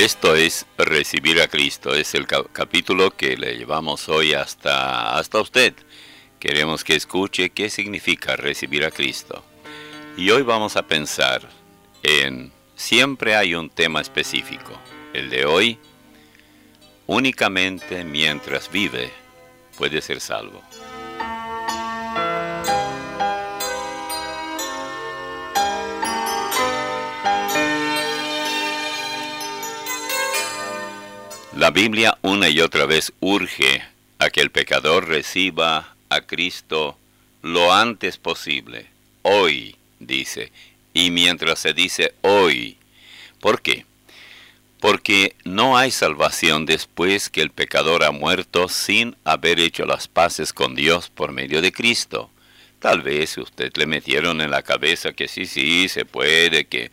Esto es Recibir a Cristo. Es el capítulo que le llevamos hoy hasta usted. Queremos que escuche qué significa recibir a Cristo. Y hoy vamos a pensar en... Siempre hay un tema específico. El de hoy, únicamente mientras vive, puede ser salvo. La Biblia una y otra vez urge a que el pecador reciba a Cristo lo antes posible. Hoy, dice. Y mientras se dice hoy. ¿Por qué? Porque no hay salvación después que el pecador ha muerto sin haber hecho las paces con Dios por medio de Cristo. Tal vez usted le metieron en la cabeza que sí, se puede, que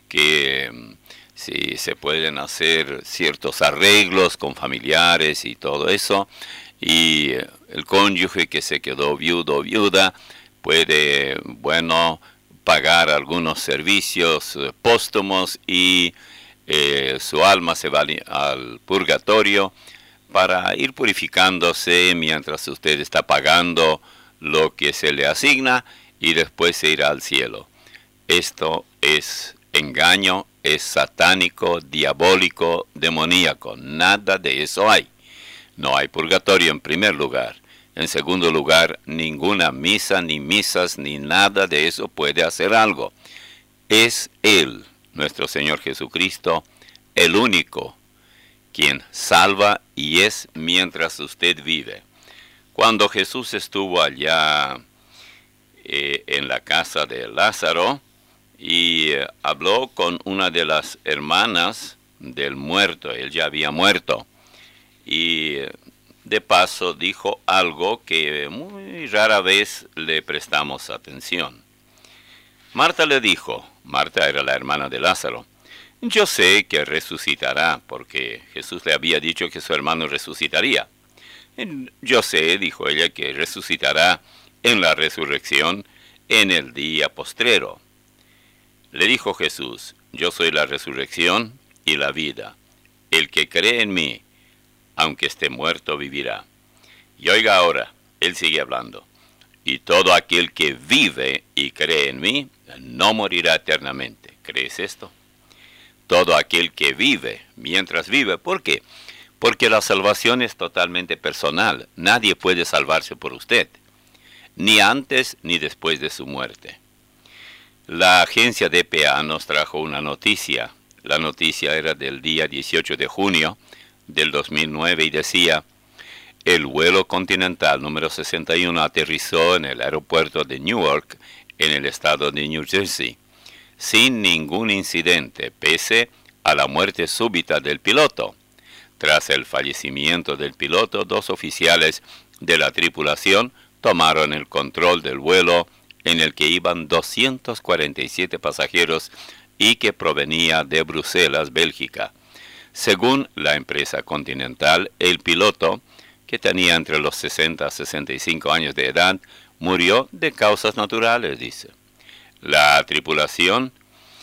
sí, se pueden hacer ciertos arreglos con familiares y todo eso. Y el cónyuge que se quedó viudo o viuda puede, pagar algunos servicios póstumos y su alma se va al purgatorio para ir purificándose mientras usted está pagando lo que se le asigna y después se irá al cielo. Esto es engaño, es satánico, diabólico, demoníaco. Nada de eso hay. No hay purgatorio en primer lugar. En segundo lugar, ninguna misa, ni misas, ni nada de eso puede hacer algo. Es Él, nuestro Señor Jesucristo, el único, quien salva y es mientras usted vive. Cuando Jesús estuvo allá en la casa de Lázaro y habló con una de las hermanas del muerto, él ya había muerto, y de paso dijo algo que muy rara vez le prestamos atención. Marta le dijo, Marta era la hermana de Lázaro, yo sé que resucitará, porque Jesús le había dicho que su hermano resucitaría. Yo sé, dijo ella, que resucitará en la resurrección en el día postrero. Le dijo Jesús, yo soy la resurrección y la vida. El que cree en mí, aunque esté muerto, vivirá. Y oiga ahora, él sigue hablando. Y todo aquel que vive y cree en mí, no morirá eternamente. ¿Crees esto? Todo aquel que vive, mientras vive. ¿Por qué? Porque la salvación es totalmente personal. Nadie puede salvarse por usted, ni antes ni después de su muerte. La agencia DPA nos trajo una noticia. La noticia era del día 18 de junio del 2009 y decía: el vuelo continental número 61 aterrizó en el aeropuerto de Newark, en el estado de New Jersey, sin ningún incidente, pese a la muerte súbita del piloto. Tras el fallecimiento del piloto, 2 oficiales de la tripulación tomaron el control del vuelo en el que iban 247 pasajeros y que provenía de Bruselas, Bélgica. Según la empresa Continental, el piloto, que tenía entre los 60 a 65 años de edad, murió de causas naturales, dice. La tripulación,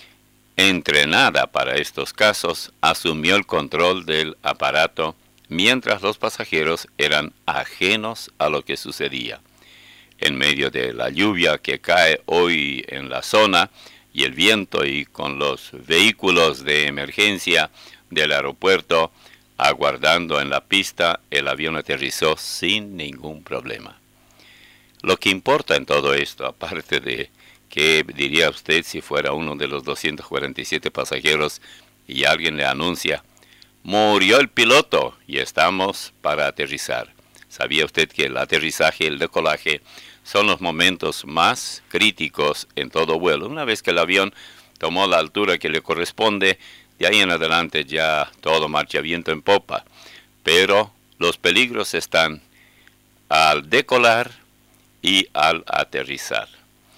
entrenada para estos casos, asumió el control del aparato mientras los pasajeros eran ajenos a lo que sucedía. En medio de la lluvia que cae hoy en la zona y el viento, y con los vehículos de emergencia del aeropuerto aguardando en la pista, el avión aterrizó sin ningún problema. Lo que importa en todo esto, aparte de qué diría usted si fuera uno de los 247 pasajeros y alguien le anuncia: murió el piloto y estamos para aterrizar. ¿Sabía usted que el aterrizaje y el decolaje son los momentos más críticos en todo vuelo? Una vez que el avión tomó la altura que le corresponde, de ahí en adelante ya todo marcha viento en popa. Pero los peligros están al decolar y al aterrizar.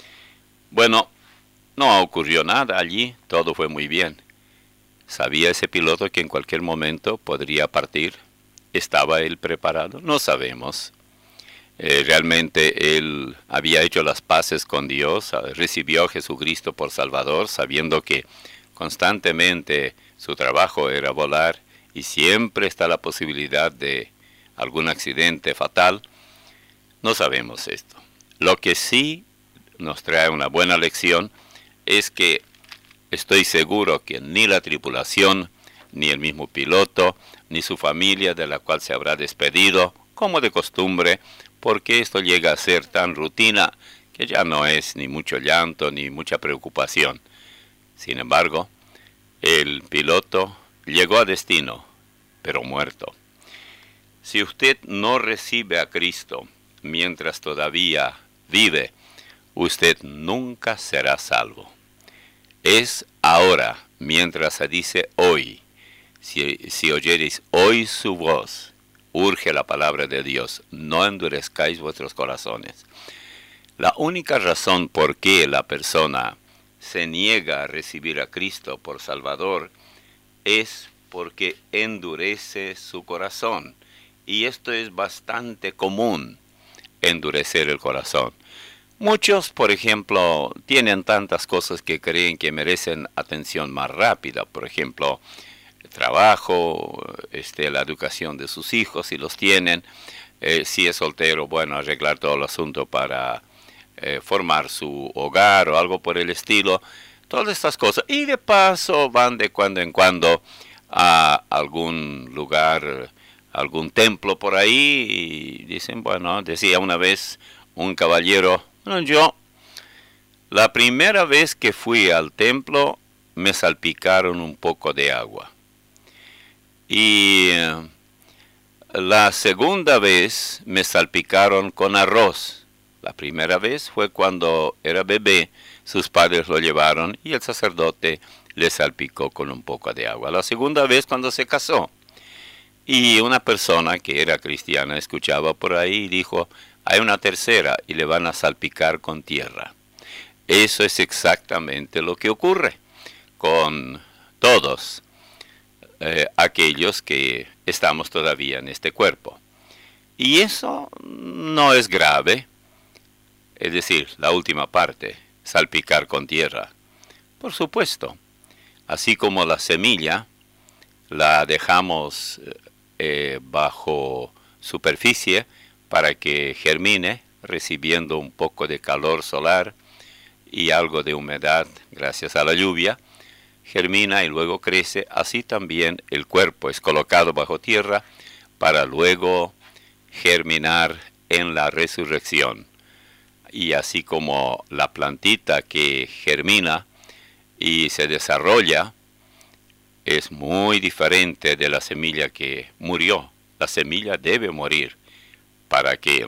Bueno, no ocurrió nada allí, todo fue muy bien. ¿Sabía ese piloto que en cualquier momento podría partir? ¿Estaba él preparado? No sabemos. Realmente él había hecho las paces con Dios, recibió a Jesucristo por Salvador, sabiendo que constantemente su trabajo era volar y siempre está la posibilidad de algún accidente fatal, no sabemos esto. Lo que sí nos trae una buena lección es que estoy seguro que ni la tripulación, ni el mismo piloto, ni su familia de la cual se habrá despedido, como de costumbre, porque esto llega a ser tan rutina que ya no es ni mucho llanto ni mucha preocupación. Sin embargo, el piloto llegó a destino, pero muerto. Si usted no recibe a Cristo mientras todavía vive, usted nunca será salvo. Es ahora, mientras se dice hoy. Si oyereis hoy su voz, urge la palabra de Dios, no endurezcáis vuestros corazones. La única razón por qué la persona se niega a recibir a Cristo por Salvador es porque endurece su corazón. Y esto es bastante común, endurecer el corazón. Muchos, por ejemplo, tienen tantas cosas que creen que merecen atención más rápida. Por ejemplo, el trabajo, la educación de sus hijos, si los tienen. Si es soltero, bueno, arreglar todo el asunto para formar su hogar o algo por el estilo. Todas estas cosas. Y de paso van de cuando en cuando a algún lugar, algún templo por ahí. Y dicen, bueno, decía una vez un caballero, bueno, yo la primera vez que fui al templo me salpicaron un poco de agua. Y la segunda vez me salpicaron con arroz. La primera vez fue cuando era bebé, sus padres lo llevaron y el sacerdote le salpicó con un poco de agua. La segunda vez cuando se casó. Y una persona que era cristiana escuchaba por ahí y dijo, hay una tercera y le van a salpicar con tierra. Eso es exactamente lo que ocurre con todos aquellos que estamos todavía en este cuerpo. Y eso no es grave, es decir, la última parte, salpicar con tierra. Por supuesto, así como la semilla la dejamos bajo superficie para que germine, recibiendo un poco de calor solar y algo de humedad gracias a la lluvia, germina y luego crece. Así también el cuerpo es colocado bajo tierra para luego germinar en la resurrección. Y así como la plantita que germina y se desarrolla es muy diferente de la semilla que murió. La semilla debe morir para que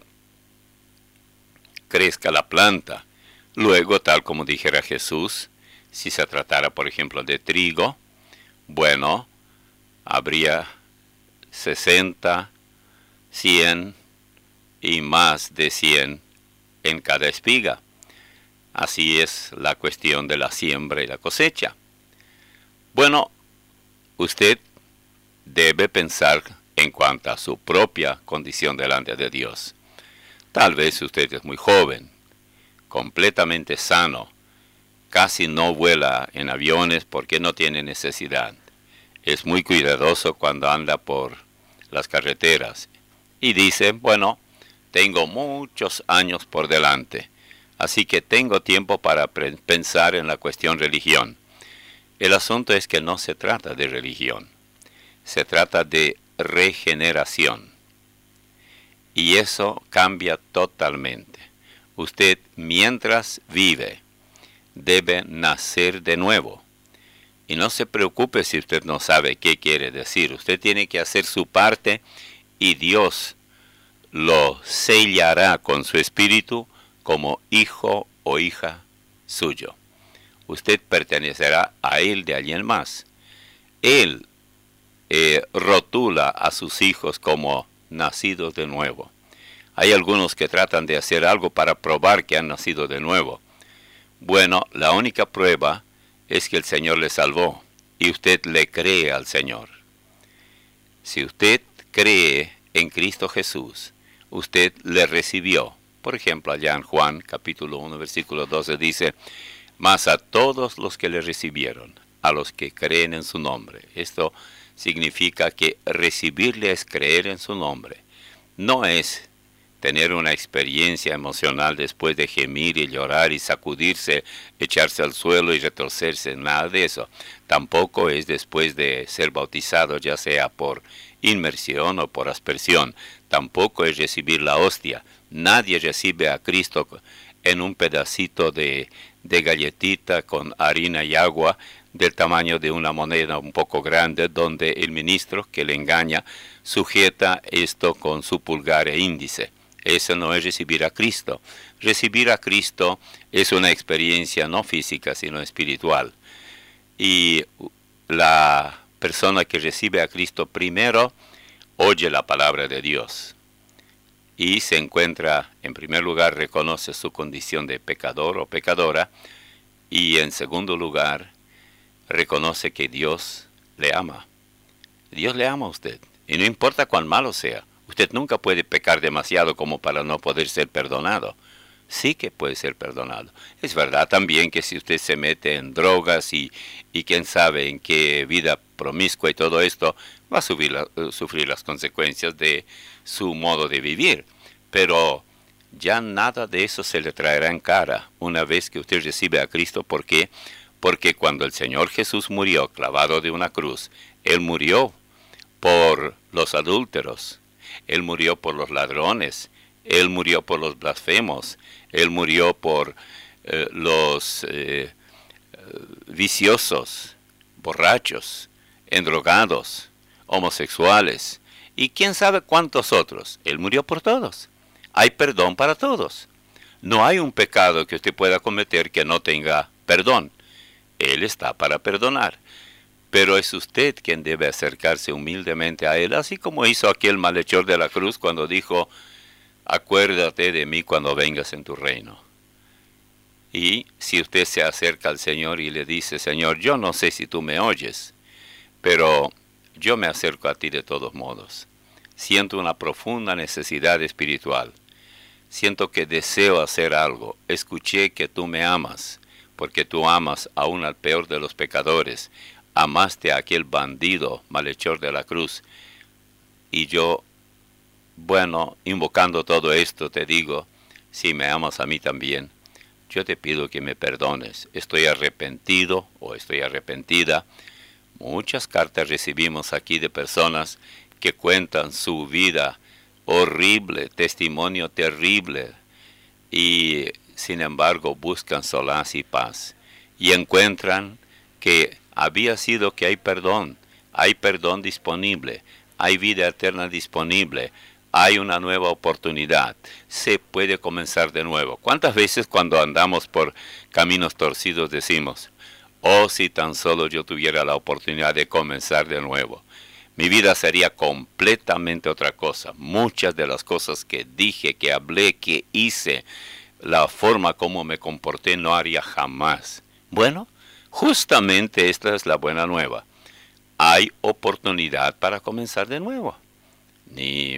crezca la planta. Luego, tal como dijera Jesús, si se tratara, por ejemplo, de trigo, bueno, habría 60, 100 y más de 100 en cada espiga. Así es la cuestión de la siembra y la cosecha. Bueno, usted debe pensar en cuanto a su propia condición delante de Dios. Tal vez usted es muy joven, completamente sano, casi no vuela en aviones porque no tiene necesidad. Es muy cuidadoso cuando anda por las carreteras y dice, bueno, tengo muchos años por delante, así que tengo tiempo para pensar en la cuestión religión. El asunto es que no se trata de religión, se trata de regeneración. Y eso cambia totalmente. Usted, mientras vive, debe nacer de nuevo. Y no se preocupe si usted no sabe qué quiere decir. Usted tiene que hacer su parte y Dios lo sellará con su espíritu como hijo o hija suyo. Usted pertenecerá a Él de allí en más. Él rotula a sus hijos como nacidos de nuevo. Hay algunos que tratan de hacer algo para probar que han nacido de nuevo. Bueno, la única prueba es que el Señor le salvó y usted le cree al Señor. Si usted cree en Cristo Jesús, usted le recibió. Por ejemplo, allá en Juan, capítulo 1, versículo 12, dice, mas a todos los que le recibieron, a los que creen en su nombre. Esto significa que recibirle es creer en su nombre. No es tener una experiencia emocional después de gemir y llorar y sacudirse, echarse al suelo y retorcerse, nada de eso. Tampoco es después de ser bautizado, ya sea por inmersión o por aspersión. Tampoco es recibir la hostia. Nadie recibe a Cristo en un pedacito de galletita con harina y agua del tamaño de una moneda un poco grande, donde el ministro que le engaña sujeta esto con su pulgar e índice. Eso no es recibir a Cristo. Recibir a Cristo es una experiencia no física, sino espiritual. Y la persona que recibe a Cristo primero oye la palabra de Dios y se encuentra, en primer lugar, reconoce su condición de pecador o pecadora, y en segundo lugar, reconoce que Dios le ama. Dios le ama a usted, y no importa cuán malo sea. Usted nunca puede pecar demasiado como para no poder ser perdonado. Sí que puede ser perdonado. Es verdad también que si usted se mete en drogas y quién sabe en qué vida promiscua y todo esto, va a sufrir las consecuencias de su modo de vivir. Pero ya nada de eso se le traerá en cara una vez que usted recibe a Cristo. ¿Por qué? Porque cuando el Señor Jesús murió clavado de una cruz, Él murió por los adúlteros, Él murió por los ladrones, Él murió por los blasfemos, Él murió por los viciosos, borrachos, endrogados, homosexuales, y quién sabe cuántos otros. Él murió por todos. Hay perdón para todos. No hay un pecado que usted pueda cometer que no tenga perdón. Él está para perdonar. Pero es usted quien debe acercarse humildemente a Él, así como hizo aquel malhechor de la cruz cuando dijo: acuérdate de mí cuando vengas en tu reino. Y si usted se acerca al Señor y le dice: Señor, yo no sé si tú me oyes, pero yo me acerco a ti de todos modos. Siento una profunda necesidad espiritual. Siento que deseo hacer algo. Escuché que tú me amas, porque tú amas aún al peor de los pecadores. Amaste a aquel bandido malhechor de la cruz. Y yo, bueno, invocando todo esto, te digo, si me amas a mí también, yo te pido que me perdones. Estoy arrepentido o estoy arrepentida. Muchas cartas recibimos aquí de personas que cuentan su vida horrible, testimonio terrible, y sin embargo buscan solaz y paz. Y encuentran que había sido que hay perdón disponible, hay vida eterna disponible, hay una nueva oportunidad, se puede comenzar de nuevo. ¿Cuántas veces cuando andamos por caminos torcidos decimos: oh, si tan solo yo tuviera la oportunidad de comenzar de nuevo? Mi vida sería completamente otra cosa. Muchas de las cosas que dije, que hablé, que hice, la forma como me comporté, no haría jamás. Bueno, justamente esta es la buena nueva. Hay oportunidad para comenzar de nuevo. Si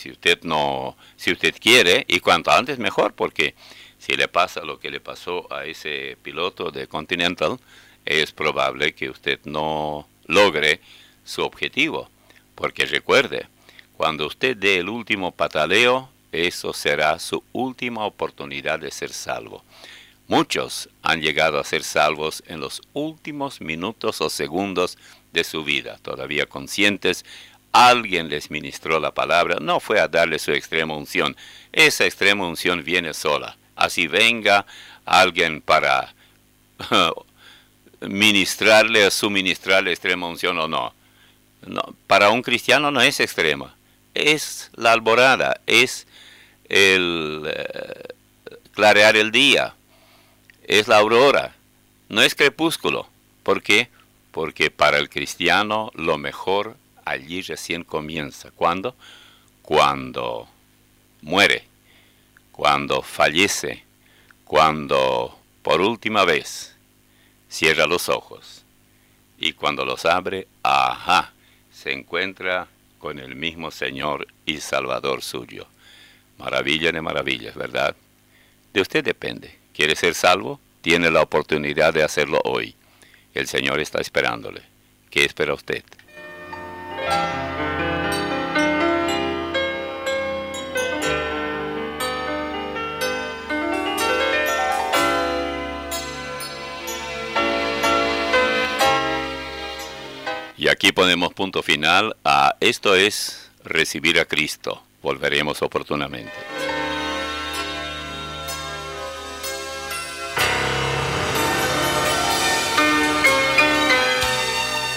usted quiere, y cuanto antes mejor, porque si le pasa lo que le pasó a ese piloto de Continental, es probable que usted no logre su objetivo. Porque recuerde, cuando usted dé el último pataleo, eso será su última oportunidad de ser salvo. Muchos han llegado a ser salvos en los últimos minutos o segundos de su vida, todavía conscientes. Alguien les ministró la palabra, no fue a darle su extrema unción. Esa extrema unción viene sola. Así venga alguien para suministrarle extrema unción o no. No, para un cristiano no es extrema, es la alborada, es el clarear el día, es la aurora, no es crepúsculo. ¿Por qué? Porque para el cristiano lo mejor allí recién comienza. ¿Cuándo? Cuando muere, cuando fallece, cuando por última vez cierra los ojos, y cuando los abre, ¡ajá!, se encuentra con el mismo Señor y Salvador suyo. Maravilla de maravillas, ¿verdad? De usted depende. ¿Quiere ser salvo? Tiene la oportunidad de hacerlo hoy. El Señor está esperándole. ¿Qué espera usted? Y aquí ponemos punto final a Esto es Recibir a Cristo. Volveremos oportunamente.